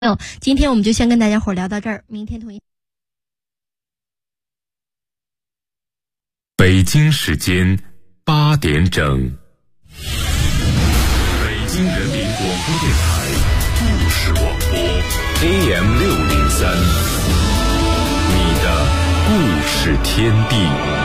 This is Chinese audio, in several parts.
今天我们就先跟大家伙聊到这儿，明天同一。 北京时间8点整，北京人民广播电台故事广播 AM603，你的故事天地。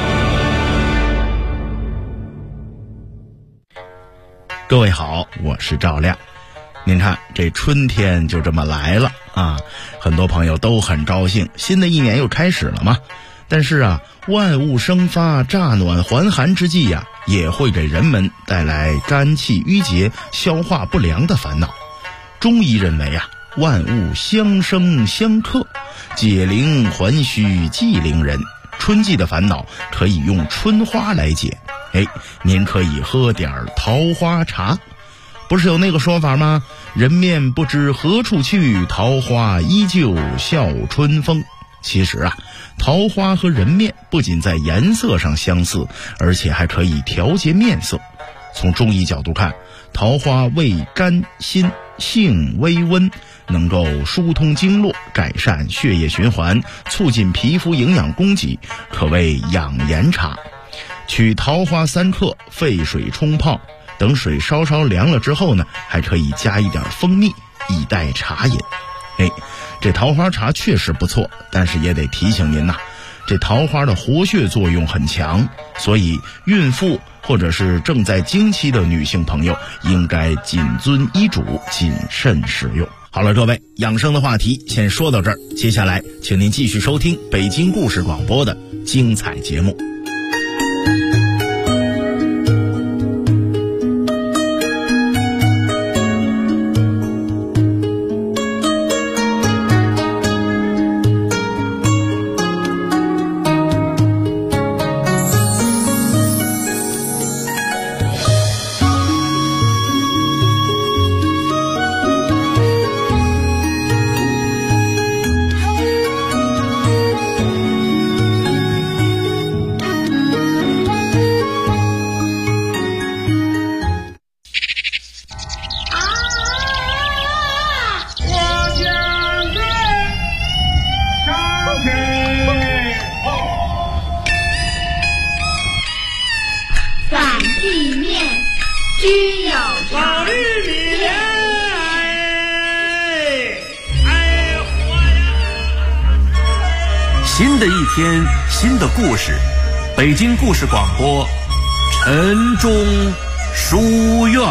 各位好，我是赵亮。您看，这春天就这么来了啊！很多朋友都很高兴，新的一年又开始了嘛。但是啊，万物生发、乍暖还寒之际呀，也会给人们带来肝气郁结、消化不良的烦恼。中医认为啊，万物相生相克，解铃还须系铃人。春季的烦恼可以用春花来解。您可以喝点桃花茶。不是有那个说法吗？人面不知何处去，桃花依旧笑春风。其实啊，桃花和人面不仅在颜色上相似，而且还可以调节面色。从中医角度看，桃花味甘辛，性微温，能够疏通经络，改善血液循环，促进皮肤营养供给，可谓养颜茶。取桃花3克，沸水冲泡，等水稍稍凉了之后呢，还可以加一点蜂蜜，以代茶饮。这桃花茶确实不错，但是也得提醒您呐，这桃花的活血作用很强，所以孕妇或者是正在经期的女性朋友应该谨遵医嘱，谨慎使用。好了，各位，养生的话题先说到这儿，接下来请您继续收听北京故事广播的精彩节目。 新的一天，新的故事，北京故事广播，晨钟书院。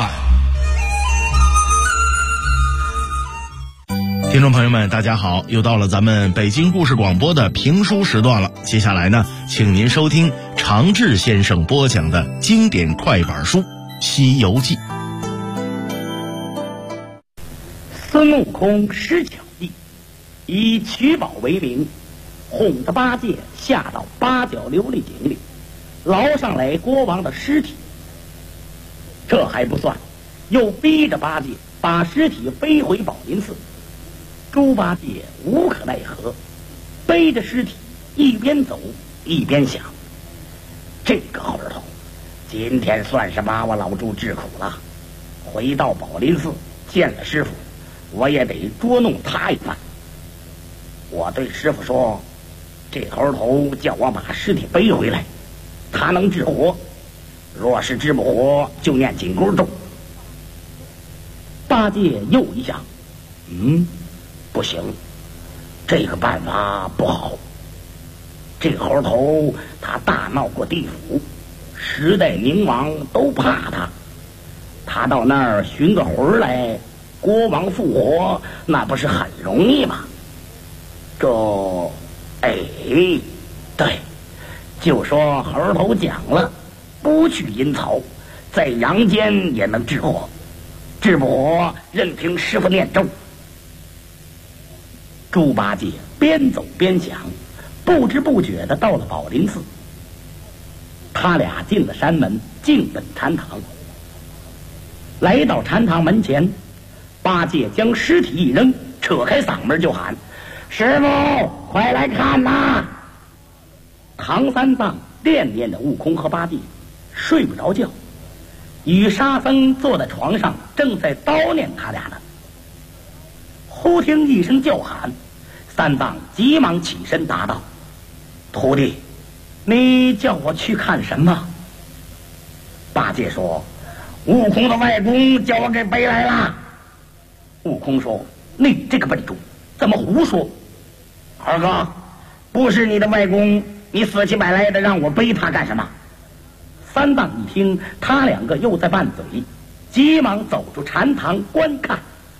听众朋友们大家好，又到了咱们北京故事广播的评书时段了。接下来呢，请您收听常志先生播讲的经典快板书《西游记》。 孙悟空施巧计，以取宝为名，哄得八戒下到八角琉璃井里，捞上来国王的尸体。这还不算，又逼着八戒把尸体背回宝林寺。猪八戒无可奈何，背着尸体一边走一边想，这个猴头今天算是把我老猪治苦了。回到宝林寺见了师傅，我也得捉弄他一番。我对师傅说，这猴头叫我把尸体背回来，他能治活，若是治不活就念紧箍咒。八戒又一想，不行，这个办法不好。这猴头他大闹过地府，十代冥王都怕他，他到那儿寻个魂来，国王复活，那不是很容易吗？对，就说猴头讲了，不去阴曹，在阳间也能治活，治不活任凭师傅念咒。猪八戒边走边想，不知不觉的到了宝林寺。他俩进了山门，径奔禅堂。来到禅堂门前，八戒将尸体一扔，扯开嗓门就喊：“师傅，快来看呐！”唐三藏惦念着悟空和八戒，睡不着觉。与沙僧坐在床上，正在叨念他俩呢。 忽听一声叫喊，三藏急忙起身答道：“徒弟，你叫我去看什么？”八戒说：“悟空的外公叫我给背来了。”悟空说：“你这个笨猪，怎么胡说？二哥，不是你的外公，你死乞白赖的让我背他干什么？”三藏一听他两个又在拌嘴，急忙走出禅堂观看。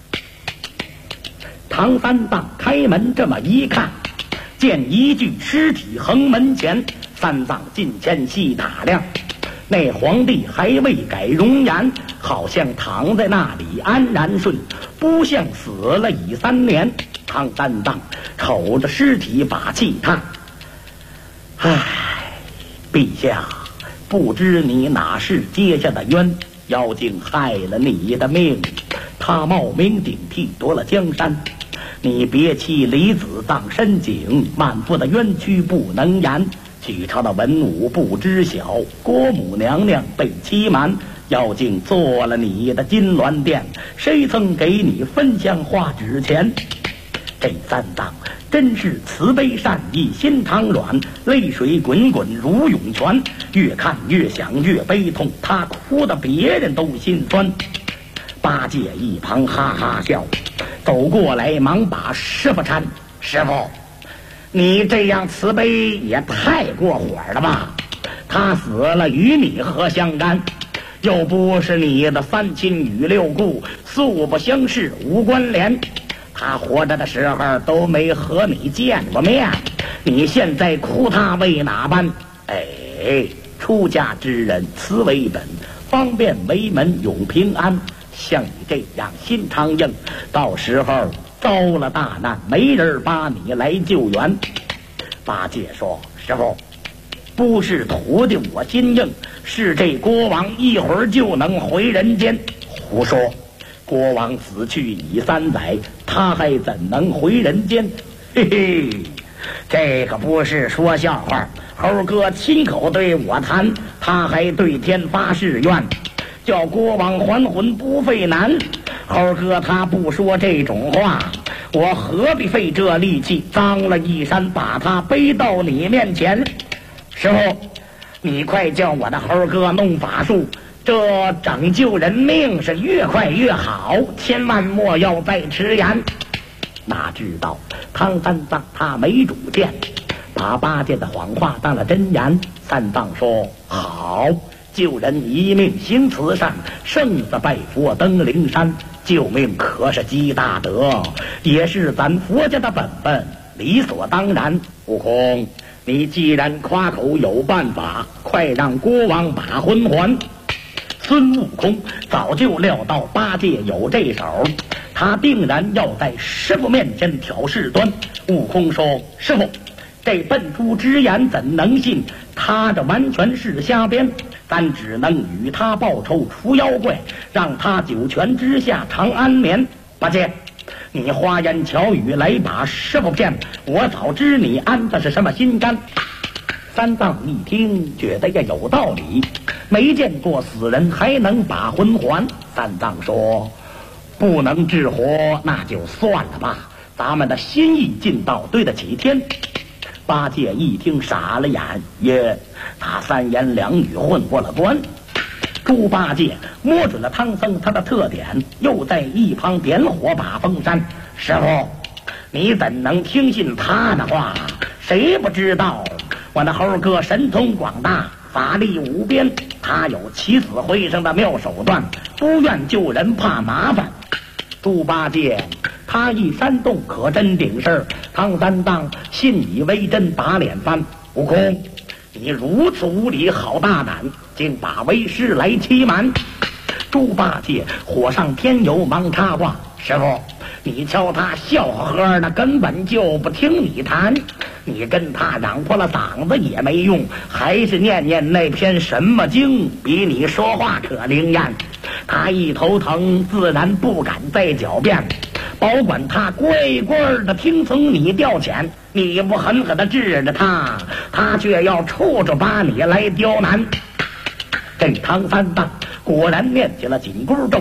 唐三藏开门这么一看，见一具尸体横门前，三藏近前细打量，那皇帝还未改容颜，好像躺在那里安然睡，不像死了已3年。唐三藏瞅着尸体把气叹：“唉，陛下，不知你哪是结下的冤，妖精害了你的命，他冒名顶替夺了江山，你别弃离子葬深井，满腹的冤屈不能言。许朝的文武不知晓，国母娘娘被欺瞒，妖精做了你的金銮殿，谁曾给你分香花纸钱？”这三藏真是慈悲善意心肠软，泪水滚滚如涌泉，越看越想越悲痛，他哭得别人都心酸。八戒一旁哈哈笑，走过来忙把师傅搀：“师傅，你这样慈悲也太过火了吧？他死了与你何相干？又不是你的3亲与6故，素不相识无关联。他活着的时候都没和你见过面，你现在哭他为哪般？出家之人慈为本，方便为门永平安。像你这样心肠硬，到时候遭了大难，没人把你来救援。”八戒说：“师傅，不是徒弟我心硬，是这国王一会儿就能回人间。”“胡说！国王死去已3载，他还怎能回人间？”“嘿嘿，这可不是说笑话。猴哥亲口对我谈，他还对天发誓愿，叫国王还魂不费难。猴哥他不说这种话，我何必费这力气脏了衣衫把他背到你面前？师傅，你快叫我的猴哥弄法术，这拯救人命是越快越好，千万莫要再迟延。”哪知道唐三藏他没主见，把八戒的谎话当了真言。三藏说：“好，救人一命行慈善，胜似拜佛登灵山。救命可是积大德，也是咱佛家的本分，理所当然。悟空，你既然夸口有办法，快让国王把魂还。”孙悟空早就料到八戒有这手，他定然要在师傅面前挑事端。悟空说：“师傅，这笨猪之言怎能信？他这完全是瞎编，咱只能与他报仇除妖怪，让他九泉之下长安眠。八戒，你花言巧语来把师傅骗，我早知你安的是什么心肝。”三藏一听觉得也有道理，没见过死人还能把魂还。三藏说：“不能治活那就算了吧，咱们的心意尽到，对得起天。”八戒一听傻了眼，他3言2语混过了关。猪八戒摸准了唐僧他的特点，又在一旁点火把风扇：“师傅，你怎能听信他的话？谁不知道我的猴哥神通广大，法力无边，他有起死回生的妙手段，不愿救人怕麻烦。”猪八戒他一煽动可真顶事儿，唐三藏信以为真，打脸翻：“悟空，你如此无礼，好大胆，竟把为师来欺瞒！”猪八戒火上添油，忙插话：“师傅，你瞧他笑呵呵的，根本就不听你谈。你跟他嚷破了嗓子也没用，还是念念那篇什么经，比你说话可灵验。他一头疼，自然不敢再狡辩，保管他乖乖的听从你调遣。你不狠狠的治着他，他却要处处把你来刁难。”这唐三藏果然念起了紧箍咒，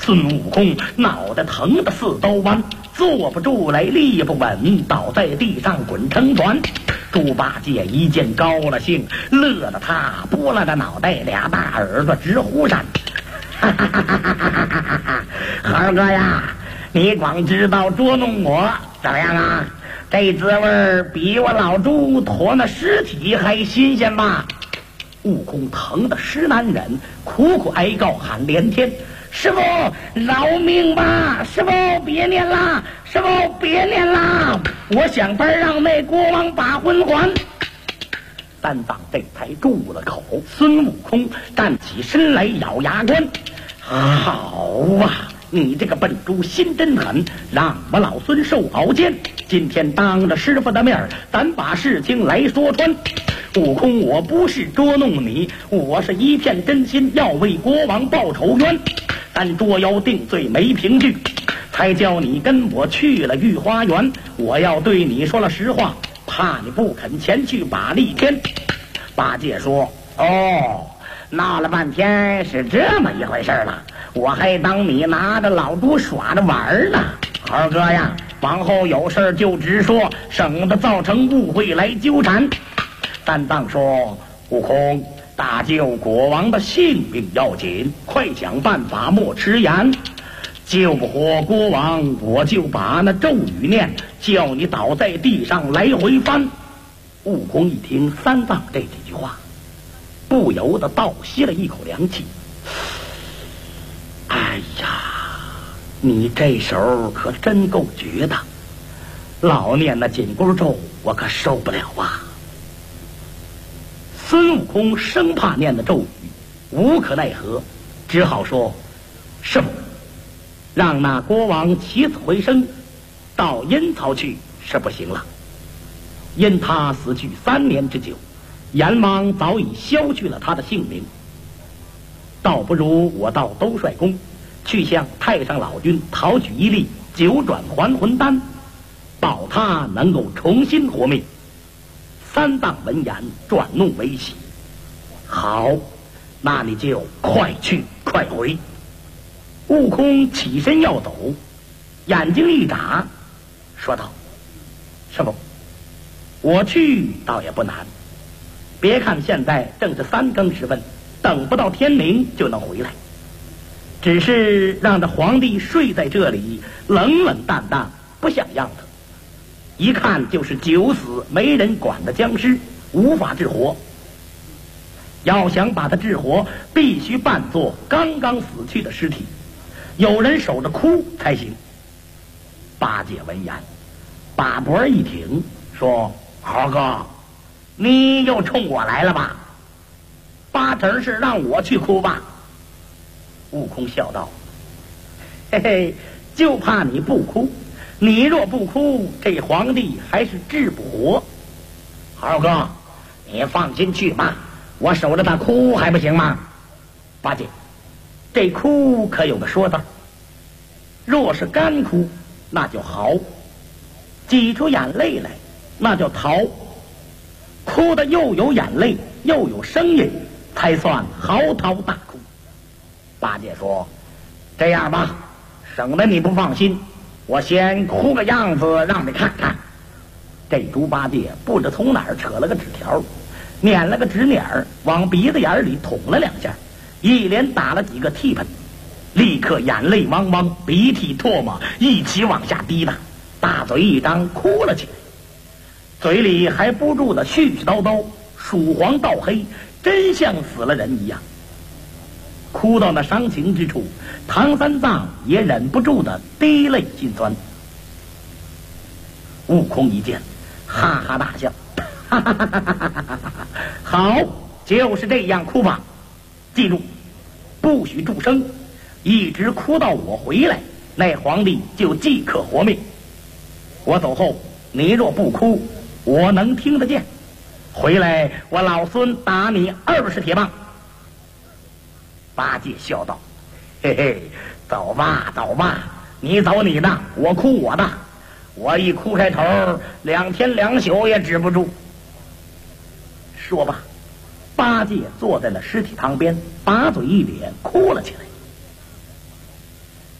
孙悟空脑袋疼得四周弯，坐不住来，立不稳，倒在地上滚成团。猪八戒一见高了兴，乐得他拨拉着脑袋，俩大耳朵直呼扇。哈哈哈哈哈哈！猴哥呀，你光知道捉弄我，怎么样啊？这滋味比我老猪驮那尸体还新鲜吧？悟空疼得实难忍，苦苦哀告喊连天：师傅饶命吧！师傅别念啦！师傅别念啦！我想法让那国王把魂还。三藏这才住了口。孙悟空站起身来，咬牙关：好啊，你这个笨猪心真狠，让我老孙受熬煎。今天当着师傅的面，咱把事情来说穿。悟空，我不是捉弄你，我是一片真心，要为国王报仇冤。但捉妖定罪没凭据，才叫你跟我去了御花园。我要对你说了实话，怕你不肯前去把力添。八戒说：哦，闹了半天是这么一回事了，我还当你拿着老猪耍着玩呢。二哥呀，往后有事就直说，省得造成误会来纠缠。三藏说：悟空，大救国王的性命要紧，快想办法，莫迟延。救不活国王，我就把那咒语念，叫你倒在地上来回翻。悟空一听三藏这几句话，不由得倒吸了一口凉气。哎呀，你这手可真够绝的，老念那紧箍咒我可受不了啊。孙悟空生怕念的咒语，无可奈何，只好说：师傅，让那国王起死回生，到阴曹去是不行了。因他死去3年之久，阎王早已消去了他的性命，倒不如我到兜率宫去向太上老君讨取一粒9转还魂丹，保他能够重新活命。三藏闻言转怒为喜：好，那你就快去快回。悟空起身要走，眼睛一眨，说道：师傅，我去倒也不难，别看现在正是3更时分，等不到天明就能回来，只是让这皇帝睡在这里，冷冷淡淡，不像样子，一看就是久死没人管的僵尸，无法治活。要想把他治活，必须扮作刚刚死去的尸体，有人守着哭才行。八戒闻言把脖一挺，说：猴哥，你又冲我来了吧？八成是让我去哭吧？悟空笑道：嘿嘿，就怕你不哭，你若不哭，这皇帝还是治不活。猴哥，你放心去吧，我守着他哭还不行吗？八戒，这哭可有个说道，若是干哭那就嚎，挤出眼泪来那叫逃，哭的又有眼泪又有声音，才算嚎啕大哭。八戒说：这样吧，省得你不放心，我先哭个样子让你看看。这猪八戒不知从哪儿扯了个纸条，捻了个纸捻儿往鼻子眼里捅了2下，一连打了几个嚏喷，立刻眼泪汪汪，鼻涕唾沫一起往下滴答，大嘴一张哭了起来，嘴里还不住的絮絮叨叨，鼠黄倒黑，真像死了人一样。哭到那伤情之处，唐三藏也忍不住的滴泪心酸。悟空一见，哈哈大笑，哈哈哈哈哈哈！好，就是这样哭吧，记住，不许住声，一直哭到我回来，那皇帝就即刻活命。我走后，你若不哭，我能听得见，回来我老孙打你20铁棒。八戒笑道：嘿嘿，走吧走吧，你走你的，我哭我的，我一哭开头，2天2宿也止不住。说吧，八戒坐在了尸体旁边，把嘴一咧，哭了起来。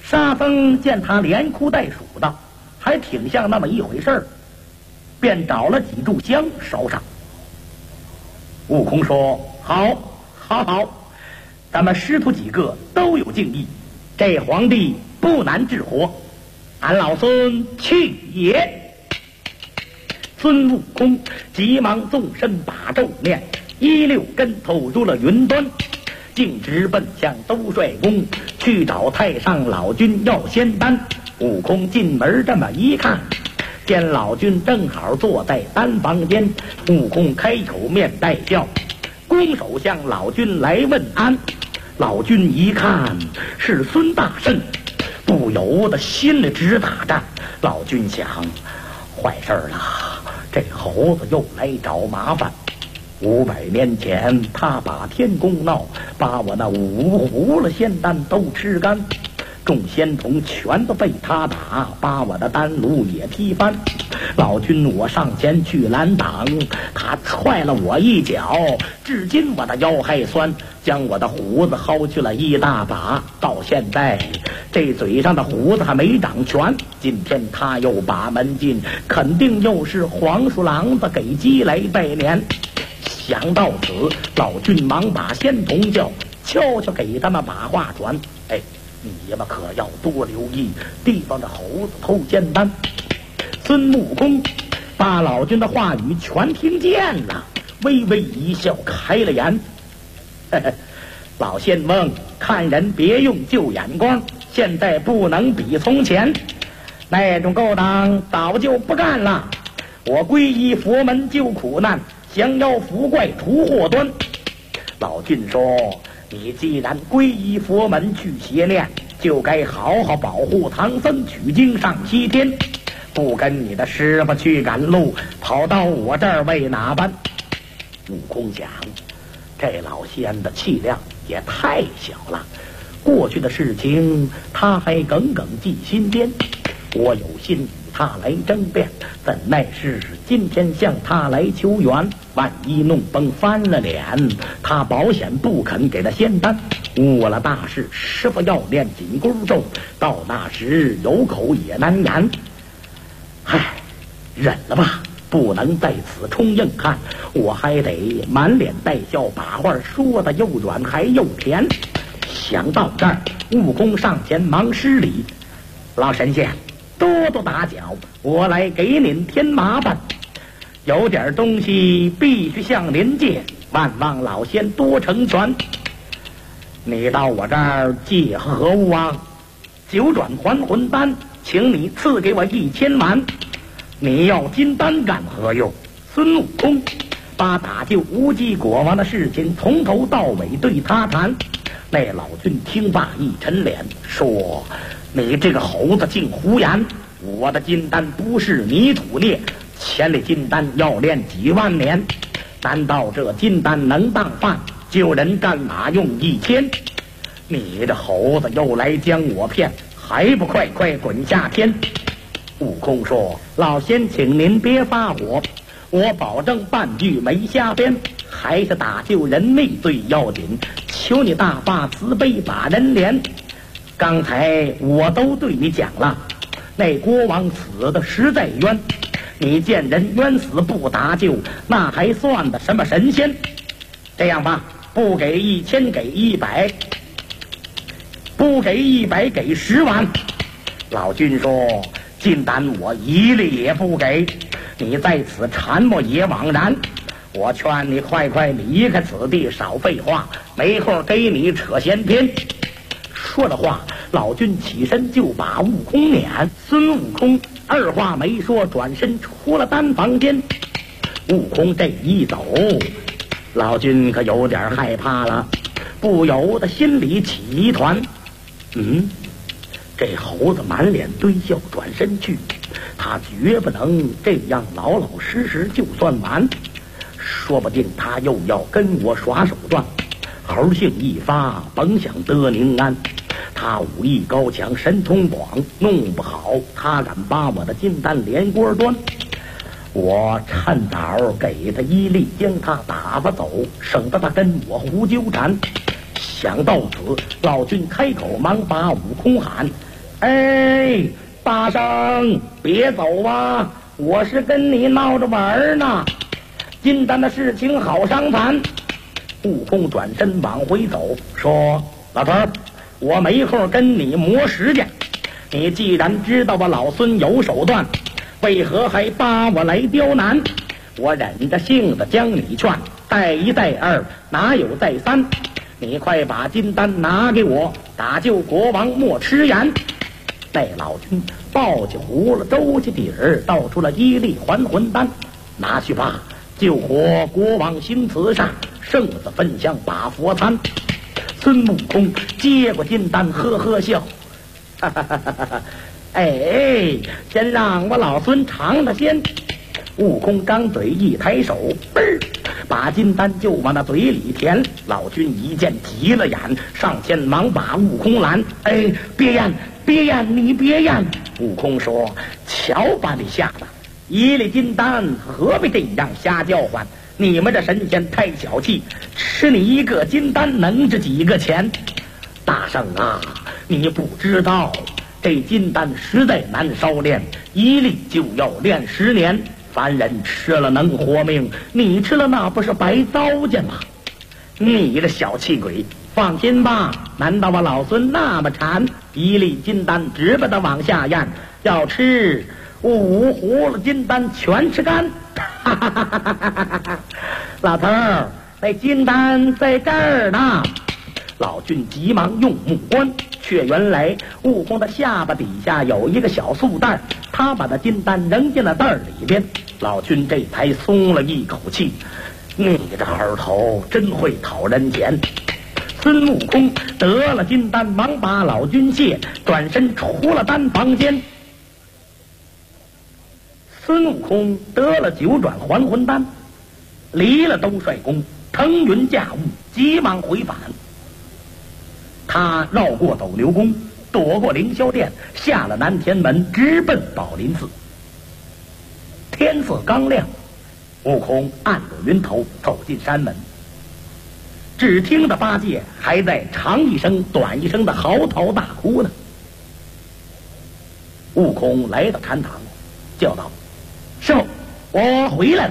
沙僧见他连哭带数的，还挺像那么一回事儿，便找了几炷香烧上。悟空说：“好，咱们师徒几个都有敬意，这皇帝不难治活，俺老孙去也。”孙悟空急忙纵身把咒念，16跟头入了云端，径直奔向兜率宫去找太上老君要仙丹。悟空进门这么一看，见老君正好坐在丹房间。悟空开口面带笑，拱手向老君来问安。老君一看是孙大圣，不由得心里直打颤。老君想，坏事了，这猴子又来找麻烦。500年前他把天宫闹，把我那5葫芦仙丹都吃干，众仙童全都被他打，把我的丹炉也踢翻。老君我上前去拦挡，他踹了我一脚，至今我的腰还酸，将我的胡子薅去了一大把，到现在这嘴上的胡子还没长全。今天他又把门进，肯定又是黄鼠狼子给鸡来拜年。想到此，老君忙把仙童叫，悄悄给他们把话传：哎，你们可要多留意，提防着猴子偷仙丹。孙悟空把老君的话语全听见了，微微一笑，开了言：老仙翁，看人别用旧眼光，现在不能比从前，那种勾当早就不干了。我皈依佛门救苦难，降妖伏怪除祸端。老君说，你既然皈依佛门去邪念，就该好好保护唐僧取经上西天，不跟你的师傅去赶路，跑到我这儿为哪般？悟空想，这老仙的气量也太小了，过去的事情他还耿耿记心间，我有心与他来争辩，怎奈是今天向他来求援，万一弄崩翻了脸，他保险不肯给他仙丹，误了大事。师傅要念紧箍咒，到那时有口也难言。唉，忍了吧，不能在此冲硬汉，我还得满脸带笑，把话说的又软还又甜。想到这儿，悟空上前忙施礼：老神仙，多多打搅，我来给您添麻烦，有点东西必须向您借，万望老仙多成全。你到我这儿借何物啊？9转还魂丹，请你赐给我1000万。你要金丹干何用？孙悟空把打救无忌国王的事情从头到尾对他谈。那老君听罢一沉脸，说：你这个猴子竟胡言！我的金丹不是泥土孽，千里金丹要炼几万年，难道这金丹能当饭？救人干嘛用1000？你这猴子又来将我骗，还不快快滚下天！悟空说：老仙请您别发火，我保证半句没瞎编，还是打救人命最要紧，求你大发慈悲把人怜。刚才我都对你讲了，那国王死的实在冤，你见人冤死不搭救，那还算的什么神仙？这样吧，不给1000给100，不给100给10万。老君说：金丹我一粒也不给，你在此缠磨也枉然。我劝你快快离开此地，少废话，没空给你扯闲篇。说了话，老君起身就把悟空撵。孙悟空二话没说，转身出了丹房间。悟空这一走，老君可有点害怕了，不由得心里起疑团。这猴子满脸堆笑，转身去，他绝不能这样老老实实就算完，说不定他又要跟我耍手段。猴性一发，甭想得宁安。他武艺高强，神通广，弄不好他敢把我的金丹连锅端。我趁早给他一力，将他打发走，省得他跟我胡纠缠。想到此，老君开口忙把悟空喊： 哎，大圣，别走啊！我是跟你闹着玩呢。金丹的事情好商谈。悟空转身往回走，说：“老头儿，我没空跟你磨时间。你既然知道我老孙有手段，为何还扒我来刁难？我忍着性子将你劝，再一再二，哪有再三？你快把金丹拿给我，打救国王莫迟延。”那老君抱起葫芦，周起底儿，倒出了1粒还魂丹，拿去吧，救活国王行慈善，剩子分享把佛餐。孙悟空接过金丹，呵呵笑，哈哈哈哈哈！哎，先让我老孙尝了先。悟空张嘴一抬手，嘣儿，把金丹就往那嘴里填。老君一见急了眼，上前忙把悟空拦：“哎，别咽，别咽，你别咽！”悟空说：“瞧把你吓的，1粒金丹何必这样瞎叫唤？你们这神仙太小气，吃你1个金丹能值几个钱？大圣啊，你不知道，这金丹实在难烧炼，1粒就要炼10年。凡人吃了能活命，你吃了那不是白糟践吗？你这小气鬼，放心吧，难道我老孙那么馋？1粒金丹直把它往下咽，要吃5葫芦金丹全吃干。哈哈哈哈哈哈！老头儿，那金丹在这儿呢。老君急忙用目观，却原来悟空的下巴底下有一个小素袋，他把那金丹扔进了袋里边。老君这才松了一口气，你这儿头真会讨人嫌。孙悟空得了金丹，忙把老君谢，转身出了丹房间。孙悟空得了9转还魂丹，离了兜率宫，腾云驾雾，急忙回返。他绕过斗牛宫，躲过凌霄殿，下了南天门，直奔宝林寺。天色刚亮，悟空按着云头走进山门，只听得八戒还在长一声短一声的嚎啕大哭呢。悟空来到禅堂，叫道：“师傅，我回来了。”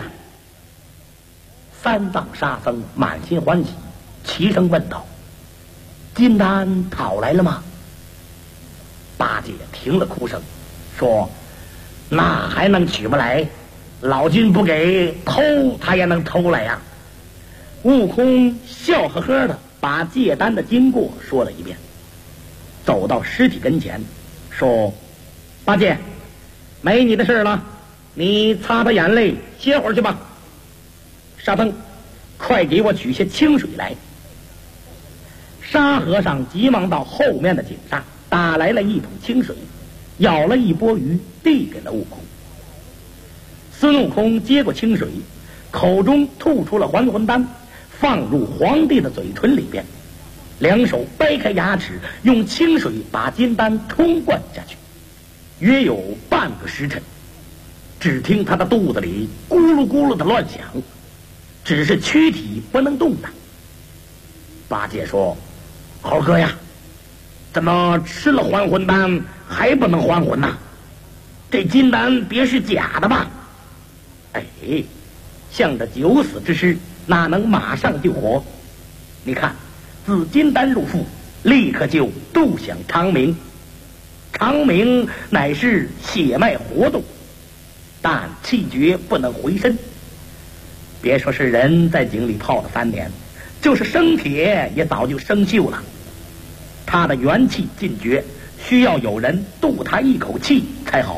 三藏沙僧满心欢喜，齐声问道：“金丹讨来了吗？”八戒停了哭声，说：“那还能取不来？老君不给，偷他也能偷来呀。”悟空笑呵呵的把借丹的经过说了一遍，走到尸体跟前，说：“八戒，没你的事了，你擦擦眼泪，歇会儿去吧。沙僧，快给我取些清水来。”沙和尚急忙到后面的井上打来了一桶清水，舀了一钵鱼递给了悟空。孙悟空接过清水，口中吐出了还魂丹，放入皇帝的嘴唇里边，两手掰开牙齿，用清水把金丹冲灌下去。约有半个时辰，只听他的肚子里咕噜咕噜的乱响，只是躯体不能动弹。八戒说：“猴哥呀，怎么吃了还魂丹还不能还魂呐？这金丹别是假的吧？”哎，像这九死之尸哪能马上就活？你看，自金丹入腹，立刻就度享长明。长明乃是血脉活动，但气绝不能回身。别说是人在井里泡了3年，就是生铁也早就生锈了。他的元气尽绝，需要有人渡他一口气才好。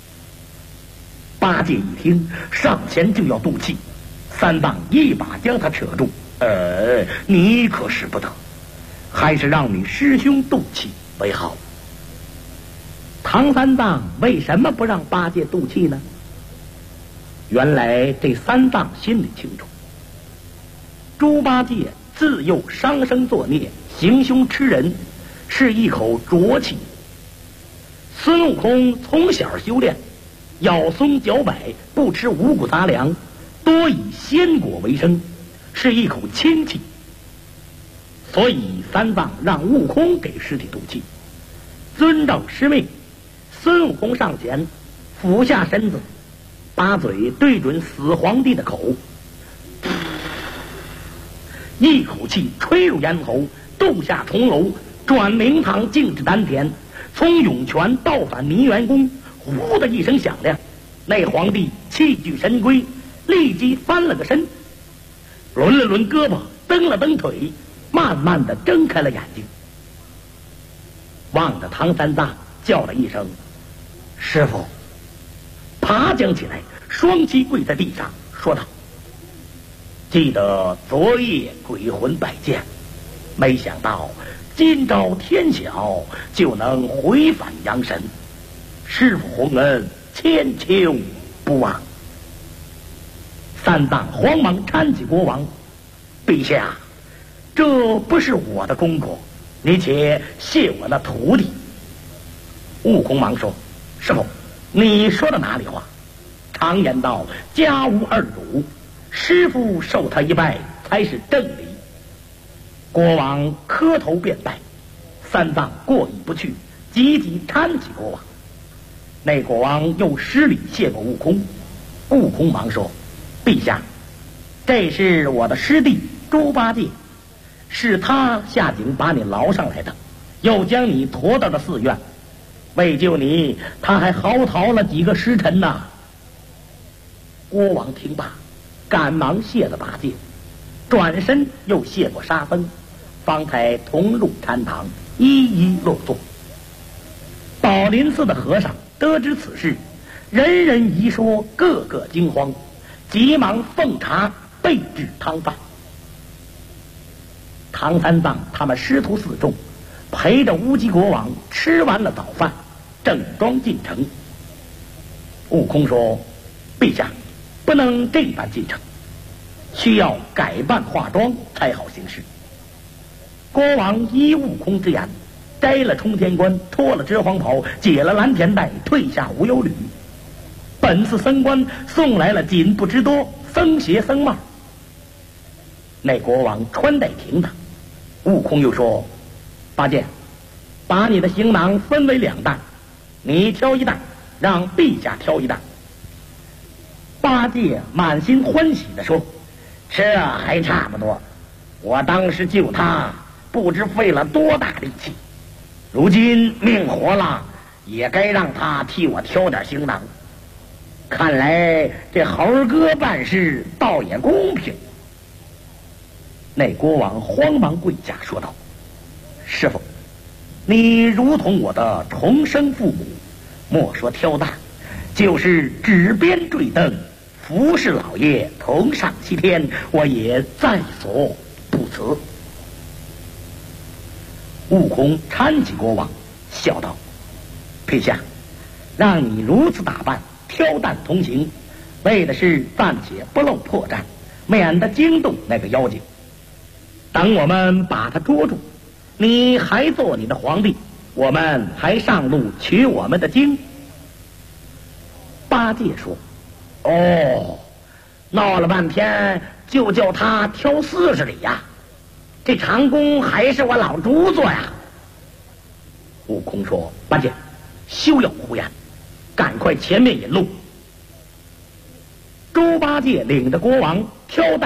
八戒一听，上前就要渡气，三藏一把将他扯住：“你可使不得，还是让你师兄渡气为好。”唐三藏为什么不让八戒渡气呢？原来这三藏心里清楚，猪八戒自幼伤生作孽，行凶吃人，是一口浊气。孙悟空从小修炼，咬松嚼柏，不吃五谷杂粮，多以鲜果为生，是一口清气。所以三藏让悟空给尸体渡气， 遵照师命，孙悟空上前俯下身子，把嘴对准死皇帝的口，一口气吹入咽喉，渡下重楼，转灵堂，静至丹田，从涌泉倒返泥元宫，呼的一声响亮，那皇帝气聚神归，立即翻了个身，抡了抡胳膊，蹬了蹬腿，慢慢的睁开了眼睛，望着唐三藏叫了一声师父，爬将起来，双膝跪在地上说道：记得昨夜鬼魂拜见，没想到今朝天晓就能回返阳神，师父洪恩千秋不忘。三藏慌忙搀起国王，陛下，这不是我的功过，你且谢我那徒弟。悟空忙说：师父，你说的哪里话？常言道，家无二主，师父受他一拜才是正理。国王磕头便拜，三藏过意不去，急急搀起国王。那国王又施礼谢过悟空，悟空忙说：陛下，这是我的师弟猪八戒，是他下井把你捞上来的，又将你驮到了寺院，为救你，他还嚎啕了几个时辰呐。国王听罢，赶忙谢了八戒，转身又谢过沙僧，方才同入禅堂，一一落座。宝林寺的和尚得知此事，人人疑说，个个惊慌，急忙奉茶备至汤饭。唐三藏他们师徒四众陪着乌鸡国王吃完了早饭，整装进城。悟空说：陛下，不能这般进城，需要改扮化妆才好行事。国王依悟空之言，摘了冲天冠，脱了遮黄袍，解了蓝田带，褪下无忧履。本寺僧官送来了锦布之多，僧鞋僧帽。那国王穿戴停当。悟空又说：八戒，把你的行囊分为2担，你挑1担，让陛下挑1担。八戒满心欢喜地说：这还差不多，我当时救他不知费了多大力气，如今命活了，也该让他替我挑点行囊。看来这猴哥办事倒也公平。那国王慌忙跪下说道：师父，你如同我的重生父母，莫说挑担，就是指鞭坠镫，服侍老爷同上西天，我也在所不辞。悟空搀起国王，笑道：陛下，让你如此打扮，挑担同行，为的是暂且不露破绽，免得惊动那个妖精。等我们把他捉住，你还做你的皇帝，我们还上路取我们的经。八戒说：哦，闹了半天就叫他挑40里呀，这长工还是我老猪做呀。悟空说：八戒，休要胡言，赶快前面引路。猪八戒领着国王挑担